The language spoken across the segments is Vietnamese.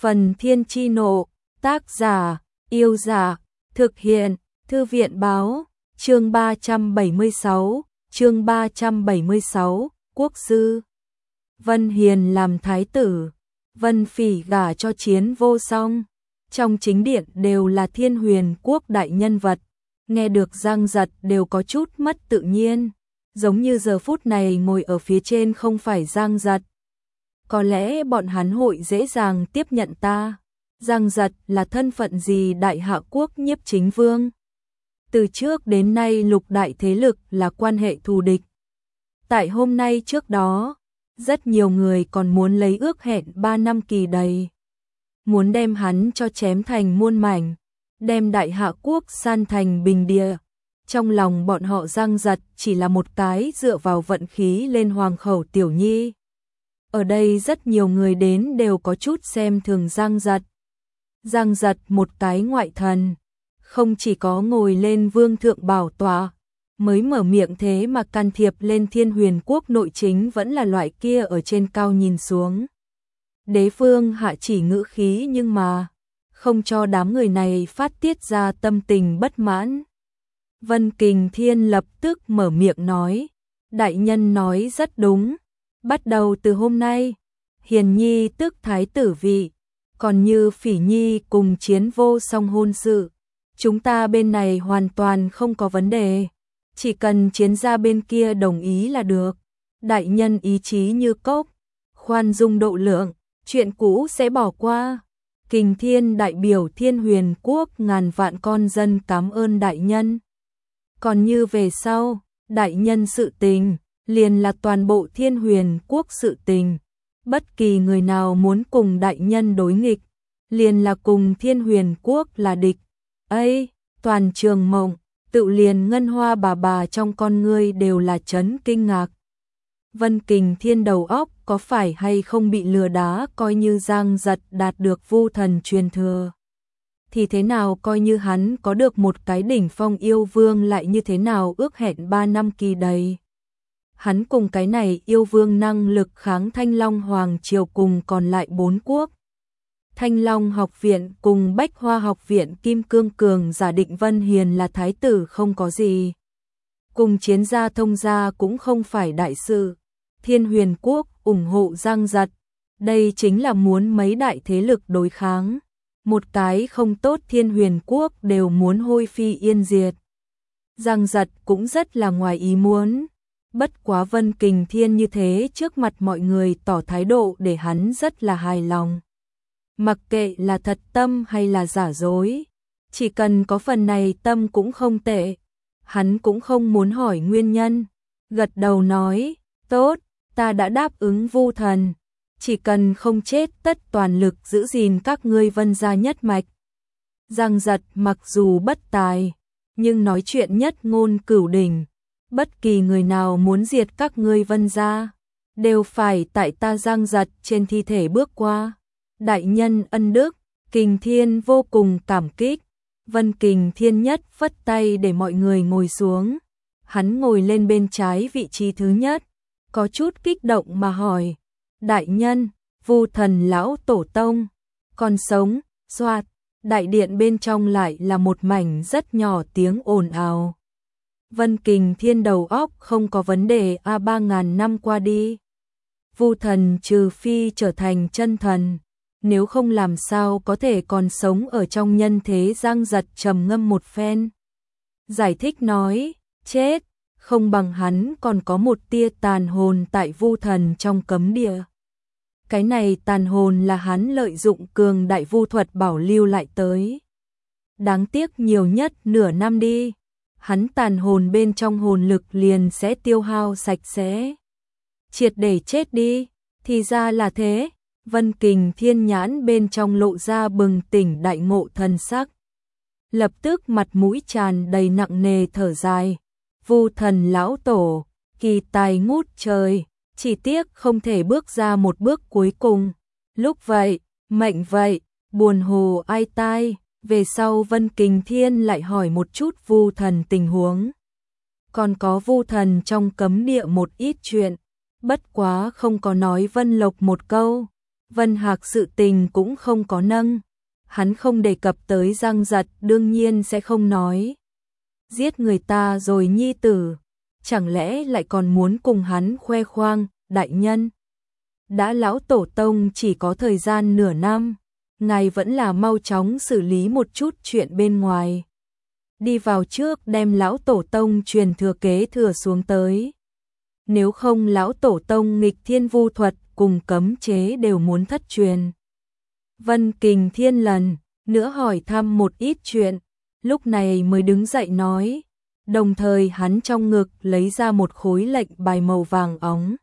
Phần Thiên Chi Nộ, tác giả, Yêu Dạ, thực hiện, Thư viện Báo, chương 376, Quốc sư. Vân Hiền làm thái tử, Vân Phỉ gả cho Chiến Vô Song. Trong chính điện đều là Thiên Huyền Quốc đại nhân vật, nghe được Giang Giật đều có chút mất tự nhiên, giống như giờ phút này ngồi ở phía trên không phải Giang Giật. Có lẽ bọn hắn hội dễ dàng tiếp nhận ta. Giang Giật là thân phận gì Đại Hạ Quốc Nhiếp Chính Vương? Từ trước đến nay lục đại thế lực là quan hệ thù địch. Tại hôm nay trước đó, rất nhiều người còn muốn lấy ước hẹn 3 năm kỳ đầy. Muốn đem hắn cho chém thành muôn mảnh, đem Đại Hạ Quốc san thành bình địa. Trong lòng bọn họ Giang Giật chỉ là một cái dựa vào vận khí lên hoàng khẩu tiểu nhi. Ở đây rất nhiều người đến đều có chút xem thường Giang Giật. Giang Giật một cái ngoại thần, không chỉ có ngồi lên vương thượng bảo tọa, mới mở miệng thế mà can thiệp lên Thiên Huyền Quốc nội chính vẫn là loại kia ở trên cao nhìn xuống. Đế vương hạ chỉ ngữ khí nhưng mà không cho đám người này phát tiết ra tâm tình bất mãn. Vân Kình Thiên lập tức mở miệng nói, đại nhân nói rất đúng. Bắt đầu từ hôm nay, Hiền Nhi tức thái tử vị, còn như Phỉ Nhi cùng Chiến Vô Song hôn sự, chúng ta bên này hoàn toàn không có vấn đề, chỉ cần Chiến gia bên kia đồng ý là được. Đại nhân ý chí như cốc, khoan dung độ lượng, chuyện cũ sẽ bỏ qua. Kình Thiên đại biểu Thiên Huyền Quốc ngàn vạn con dân cảm ơn đại nhân. Còn như về sau, đại nhân sự tình liền là toàn bộ Thiên Huyền Quốc sự tình. Bất kỳ người nào muốn cùng đại nhân đối nghịch, liền là cùng Thiên Huyền Quốc là địch. Ây, toàn trường mộng, tự liền Ngân Hoa bà trong con ngươi đều là chấn kinh ngạc. Vân Kình Thiên đầu óc có phải hay không bị lừa đá, coi như Giang Giật đạt được Vu Thần truyền thừa thì thế nào, coi như hắn có được một cái đỉnh phong yêu vương lại như thế nào, ước hẹn 3 năm kỳ đầy. Hắn cùng cái này yêu vương năng lực kháng Thanh Long Hoàng Triều cùng còn lại 4 quốc. Thanh Long học viện cùng Bách Hoa học viện Kim Cương Cường giả định Vân Hiền là thái tử không có gì. Cùng Chiến gia Thông gia cũng không phải đại sự. Thiên Huyền Quốc ủng hộ Giang Giật. Đây chính là muốn mấy đại thế lực đối kháng. Một cái không tốt Thiên Huyền Quốc đều muốn hôi phi yên diệt. Giang Giật cũng rất là ngoài ý muốn. Bất quá Vân Kình Thiên như thế trước mặt mọi người tỏ thái độ để hắn rất là hài lòng. Mặc kệ là thật tâm hay là giả dối, chỉ cần có phần này tâm cũng không tệ. Hắn cũng không muốn hỏi nguyên nhân, gật đầu nói, tốt, ta đã đáp ứng Vu Thần, chỉ cần không chết tất toàn lực giữ gìn các ngươi Vân gia nhất mạch. Giang Giật mặc dù bất tài, nhưng nói chuyện nhất ngôn cửu đỉnh. Bất kỳ người nào muốn diệt các ngươi Vân gia, đều phải tại ta Giang Giật trên thi thể bước qua. Đại nhân ân đức, Kình Thiên vô cùng cảm kích. Vân Kình Thiên nhất phất tay để mọi người ngồi xuống. Hắn ngồi lên bên trái vị trí thứ nhất, có chút kích động mà hỏi, đại nhân, Vu Thần lão tổ tông còn sống? Soạt, đại điện bên trong lại là một mảnh rất nhỏ tiếng ồn ào. Vân Kình Thiên đầu óc không có vấn đề, 3000 năm qua đi, Vu Thần trừ phi trở thành chân thần, nếu không làm sao có thể còn sống ở trong nhân thế. Giang Giật trầm ngâm một phen, giải thích nói, chết, không bằng hắn còn có một tia tàn hồn tại Vu Thần trong cấm địa. Cái này tàn hồn là hắn lợi dụng cường đại vu thuật bảo lưu lại tới. Đáng tiếc nhiều nhất nửa năm đi, hắn tàn hồn bên trong hồn lực liền sẽ tiêu hao sạch sẽ, triệt để chết đi. Thì ra là thế. Vân Kình Thiên nhãn bên trong lộ ra bừng tỉnh đại ngộ thần sắc, lập tức mặt mũi tràn đầy nặng nề thở dài. Vu Thần lão tổ, kỳ tài ngút trời, chỉ tiếc không thể bước ra một bước cuối cùng. Lúc vậy, mệnh vậy, buồn hồ ai tai. Về sau Vân Kình Thiên lại hỏi một chút Vu Thần tình huống. Còn có Vu Thần trong cấm địa một ít chuyện, bất quá không có nói Vân Lộc một câu. Vân Hạc sự tình cũng không có nâng. Hắn không đề cập tới Giang Giật, đương nhiên sẽ không nói. Giết người ta rồi nhi tử, chẳng lẽ lại còn muốn cùng hắn khoe khoang, đại nhân. Đã lão tổ tông chỉ có thời gian nửa năm, ngài vẫn là mau chóng xử lý một chút chuyện bên ngoài. Đi vào trước đem lão tổ tông truyền thừa kế thừa xuống tới. Nếu không lão tổ tông nghịch thiên vu thuật cùng cấm chế đều muốn thất truyền. Vân Kình Thiên lần nữa hỏi thăm một ít chuyện, lúc này mới đứng dậy nói, đồng thời hắn trong ngực lấy ra một khối lệnh bài màu vàng óng.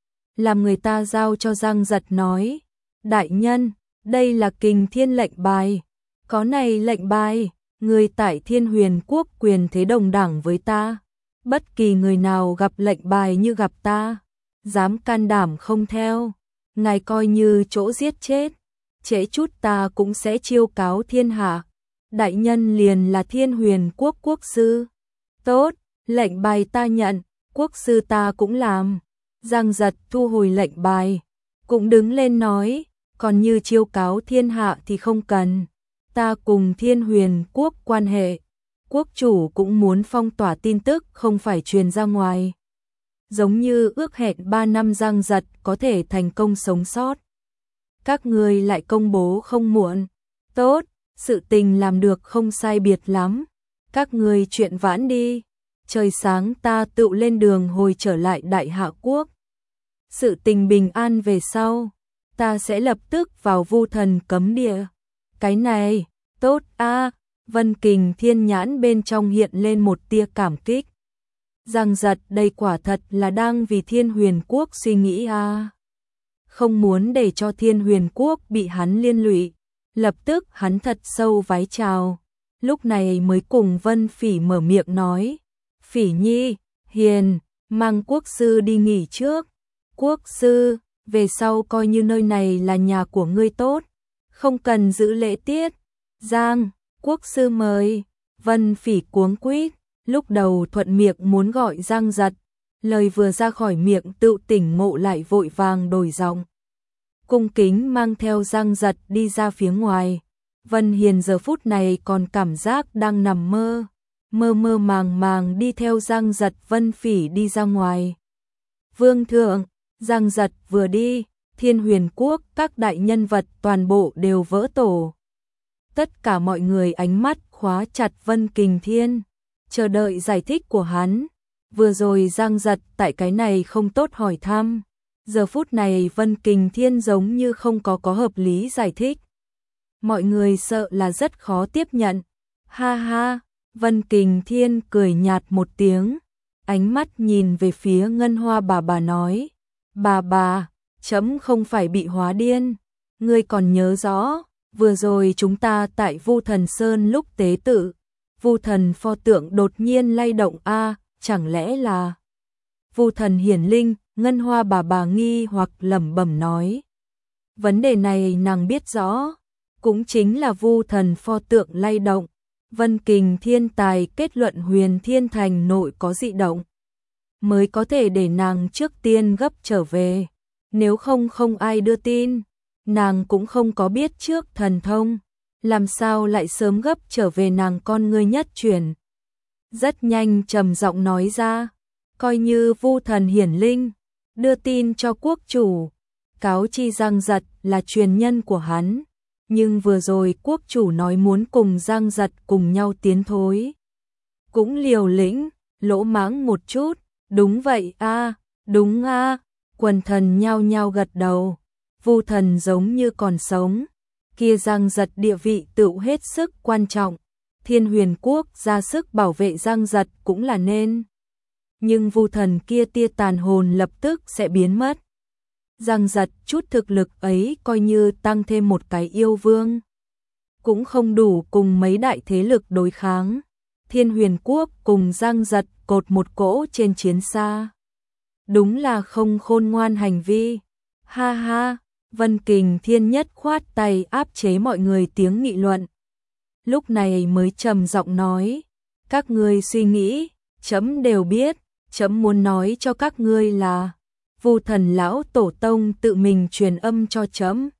Làm người ta giao cho Giang Giật nói, đại nhân, đây là Kình Thiên lệnh bài, có này lệnh bài, người tại Thiên Huyền Quốc quyền thế đồng đẳng với ta, bất kỳ người nào gặp lệnh bài như gặp ta, dám can đảm không theo, ngài coi như chỗ giết chết, trễ chút ta cũng sẽ chiêu cáo thiên hạ, đại nhân liền là Thiên Huyền Quốc quốc sư. Tốt, lệnh bài ta nhận, quốc sư ta cũng làm. Giang Giật thu hồi lệnh bài, cũng đứng lên nói, còn như chiêu cáo thiên hạ thì không cần, ta cùng Thiên Huyền Quốc quan hệ, quốc chủ cũng muốn phong tỏa tin tức không phải truyền ra ngoài. Giống như ước hẹn 3 năm Giang Giật có thể thành công sống sót. Các người lại công bố không muộn, tốt, sự tình làm được không sai biệt lắm, các người chuyện vãn đi, trời sáng ta tự lên đường hồi trở lại Đại Hạ Quốc. Sự tình bình an về sau, ta sẽ lập tức vào Vu Thần cấm địa. Cái này, tốt a. Vân Kình Thiên nhãn bên trong hiện lên một tia cảm kích. Giang Giật đây quả thật là đang vì Thiên Huyền Quốc suy nghĩ a. Không muốn để cho Thiên Huyền Quốc bị hắn liên lụy, lập tức hắn thật sâu vái chào, lúc này mới cùng Vân Phỉ mở miệng nói, Phỉ nhi, hiền, mang quốc sư đi nghỉ trước. Quốc sư, về sau coi như nơi này là nhà của ngươi tốt, không cần giữ lễ tiết. Giang, quốc sư mời. Vân Phỉ cuống quýt, lúc đầu thuận miệng muốn gọi Giang Giật, lời vừa ra khỏi miệng tự tỉnh ngộ lại vội vàng đổi giọng. Cung kính mang theo Giang Giật đi ra phía ngoài. Vân Hiền giờ phút này còn cảm giác đang nằm mơ, mơ mơ màng màng đi theo Giang Giật Vân Phỉ đi ra ngoài. Vương thượng, Giang Giật vừa đi, Thiên Huyền Quốc các đại nhân vật toàn bộ đều vỡ tổ. Tất cả mọi người ánh mắt khóa chặt Vân Kình Thiên, chờ đợi giải thích của hắn. Vừa rồi Giang Giật tại cái này không tốt hỏi thăm, giờ phút này Vân Kình Thiên giống như không có hợp lý giải thích. Mọi người sợ là rất khó tiếp nhận. Ha ha, Vân Kình Thiên cười nhạt một tiếng, ánh mắt nhìn về phía Ngân Hoa bà nói, bà, chấm không phải bị hóa điên, ngươi còn nhớ rõ, vừa rồi chúng ta tại Vu Thần Sơn lúc tế tự, Vu Thần pho tượng đột nhiên lay động a, chẳng lẽ là Vu Thần hiển linh? Ngân Hoa bà nghi hoặc lẩm bẩm nói. Vấn đề này nàng biết rõ, cũng chính là Vu Thần pho tượng lay động. Vân Kình Thiên tài kết luận Huyền Thiên Thành nội có dị động, mới có thể để nàng trước tiên gấp trở về, nếu không không ai đưa tin, nàng cũng không có biết trước thần thông, làm sao lại sớm gấp trở về nàng con ngươi nhất chuyển. Rất nhanh trầm giọng nói ra, coi như Vu Thần hiển linh, đưa tin cho quốc chủ, cáo chi Giang Giật là truyền nhân của hắn. Nhưng vừa rồi quốc chủ nói muốn cùng Giang Giật cùng nhau tiến thối. Cũng liều lĩnh, lỗ mãng một chút, đúng vậy a, đúng a. Quần thần nhao nhao gật đầu, Vu Thần giống như còn sống, kia Giang Giật địa vị tự hết sức quan trọng, Thiên Huyền Quốc ra sức bảo vệ Giang Giật cũng là nên. Nhưng Vu Thần kia tia tàn hồn lập tức sẽ biến mất. Giang Giật chút thực lực ấy coi như tăng thêm một cái yêu vương, cũng không đủ cùng mấy đại thế lực đối kháng. Thiên Huyền Quốc cùng Giang Giật cột một cỗ trên chiến xa. Đúng là không khôn ngoan hành vi. Ha ha, Vân Kình Thiên nhất khoát tay áp chế mọi người tiếng nghị luận. Lúc này mới trầm giọng nói, các ngươi suy nghĩ, chấm đều biết, chấm muốn nói cho các ngươi là Vu Thần lão tổ tông tự mình truyền âm cho chấm,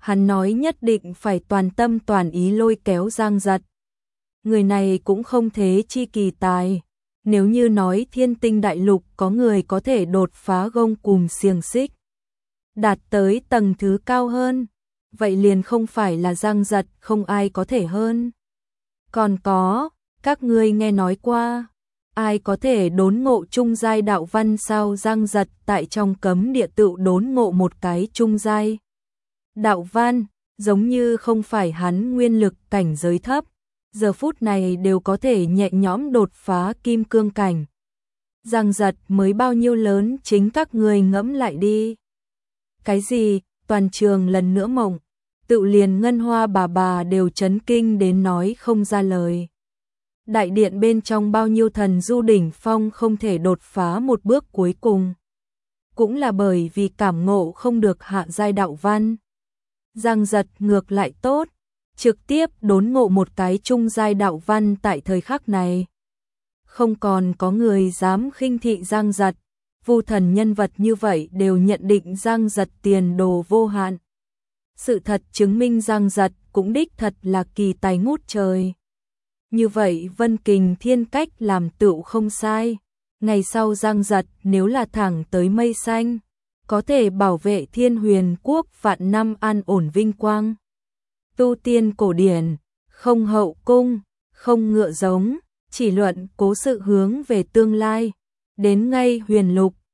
Hắn nói nhất định phải toàn tâm toàn ý lôi kéo Giang Giật. Người này cũng không thế chi kỳ tài. Nếu như nói Thiên Tinh Đại Lục có người có thể đột phá gông cùm xiềng xích, đạt tới tầng thứ cao hơn, vậy liền không phải là Giang Giật, không ai có thể hơn. Còn có, các ngươi nghe nói qua, ai có thể đốn ngộ trung giai đạo văn sao? Giang Giật tại trong cấm địa tự đốn ngộ một cái trung giai đạo văn, giống như không phải hắn nguyên lực cảnh giới thấp, giờ phút này đều có thể nhẹ nhõm đột phá kim cương cảnh. Giang Giật mới bao nhiêu lớn, chính các ngươi ngẫm lại đi. Cái gì? Toàn trường lần nữa mộng, tự liền Ngân Hoa bà đều chấn kinh đến nói không ra lời. Đại điện bên trong bao nhiêu thần du đỉnh phong không thể đột phá một bước cuối cùng, cũng là bởi vì cảm ngộ không được hạ giai đạo văn. Giang Giật ngược lại tốt, trực tiếp đốn ngộ một cái trung giai đạo văn tại thời khắc này. Không còn có người dám khinh thị Giang Giật, Vu Thần nhân vật như vậy đều nhận định Giang Giật tiền đồ vô hạn. Sự thật chứng minh Giang Giật cũng đích thật là kỳ tài ngút trời. Như vậy Vân Kình Thiên cách làm tựu không sai. Ngày sau Giang Giật nếu là thẳng tới mây xanh, có thể bảo vệ Thiên Huyền Quốc vạn năm an ổn vinh quang. Tu tiên cổ điển, không hậu cung, không ngựa giống, chỉ luận cố sự hướng về tương lai. Đến ngay Huyền Lục,